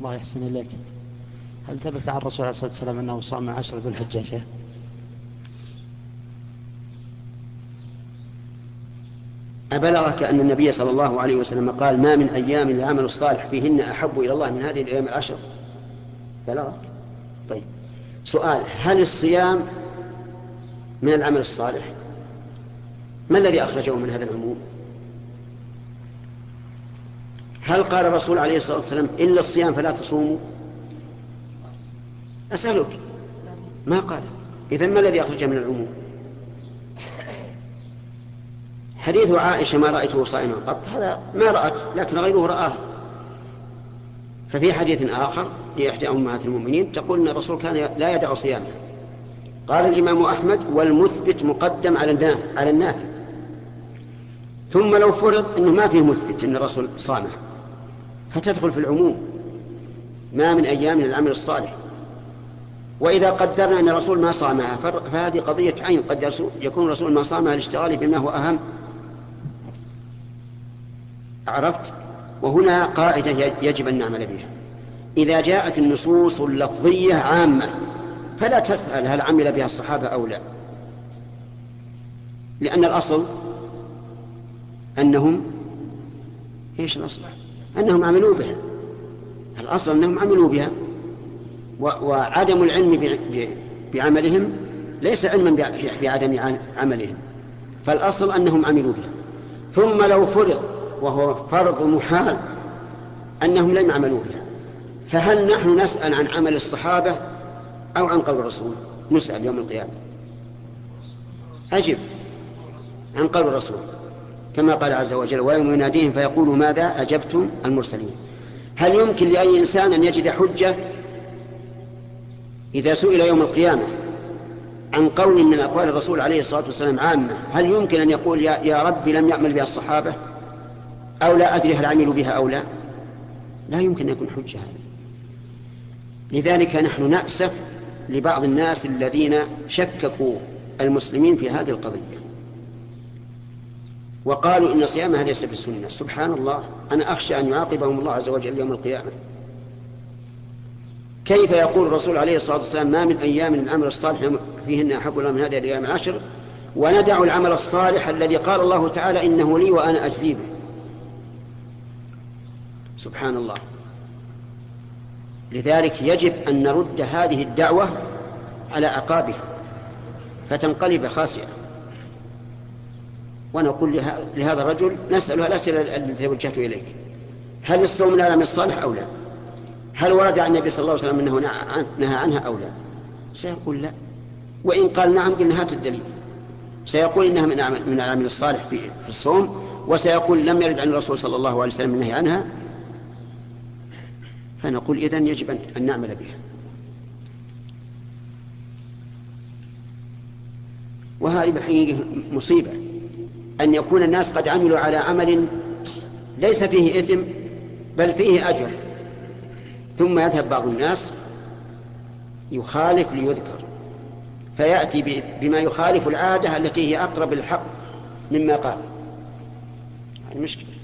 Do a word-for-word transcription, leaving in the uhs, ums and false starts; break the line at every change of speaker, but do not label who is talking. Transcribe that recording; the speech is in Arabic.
الله يحسن إليك. هل ثبت عن الرسول عليه الصلاة والسلام أنه صام عشر ذو الحجة؟
أبلغك أن النبي صلى الله عليه وسلم قال ما من أيام العمل الصالح فيهن أحب إلى الله من هذه الأيام العشر؟ بلغك؟ طيب، سؤال: هل الصيام من العمل الصالح؟ ما الذي أخرجه من هذا العموم؟ هل قال الرسول عليه الصلاة والسلام إلا الصيام فلا تصوموا؟ أسألك، ما قال. إذن ما الذي أخرجه من العموم؟ حديث عائشة ما رأيته صائما قط، هذا ما رأت لكن غيره رآه. ففي حديث آخر لإحدى أمهات المؤمنين تقول أن الرسول كان لا يدع صيامه. قال الإمام أحمد: والمثبت مقدم على النافي. ثم لو فرض أنه ما فيه مثبت أن الرسول صامه فتدخل في العموم ما من أيام العمل الصالح. وإذا قدرنا أن الرسول ما صامها فهذه قضية عين، قد يكون الرسول ما صامها لاشتغاله بما هو أهم. عرفت؟ وهنا قاعدة يجب أن نعمل بها: إذا جاءت النصوص اللفظية عامة فلا تسأل هل عمل بها الصحابة أو لا، لأن الأصل أنهم إيش الأصل؟ أنهم عملوا بها. الأصل أنهم عملوا بها، وعدم العلم بعملهم ليس علما بعدم عملهم، فالأصل أنهم عملوا بها. ثم لو فرض، وهو فرض محال، أنهم لم يعملوا بها، فهل نحن نسأل عن عمل الصحابة أو عن قول الرسول؟ نسأل يوم القيامة. أجب: عن قول الرسول، كما قال عز وجل: ويوم يناديهم فيقول ماذا أجبتم المرسلين. هل يمكن لأي إنسان أن يجد حجة إذا سئل يوم القيامة عن قول من أقوال الرسول عليه الصلاة والسلام عامة، هل يمكن أن يقول يا, يا رب لم يعمل بها الصحابة، أو لا أدري هل عملوا بها أو لا؟ لا يمكن أن يكون حجة هذا. لذلك نحن نأسف لبعض الناس الذين شككوا المسلمين في هذه القضية وقالوا إن صيامها ليس بالسنة. سبحان الله، أنا أخشى أن يعاقبهم الله عز وجل يوم القيامة. كيف يقول الرسول عليه الصلاة والسلام ما من أيام العمل الصالح فيهن أحب الله من هذه الأيام العشر، وندع العمل الصالح الذي قال الله تعالى إنه لي وأنا أجزي به؟ سبحان الله. لذلك يجب أن نرد هذه الدعوة على أعقابها فتنقلب خاسئة، ونقول لهذا الرجل نسأله الأسئلة التي وجهت إليك: هل الصوم من العمل الصالح أو لا؟ هل ورد عن النبي صلى الله عليه وسلم أنه نهى عنها أو لا؟ سيقول لا. وإن قال نعم قلنا هات الدليل. سيقول إنها من العمل الصالح في الصوم، وسيقول لم يرد عن الرسول صلى الله عليه وسلم النهي عنها. فنقول إذن يجب أن نعمل بها. وهذه بالحقيقة مصيبة أن يكون الناس قد عملوا على عمل ليس فيه إثم بل فيه أجر، ثم يذهب بعض الناس يخالف ليذكر، فيأتي بما يخالف العادة التي هي أقرب الحق مما قال. المشكلة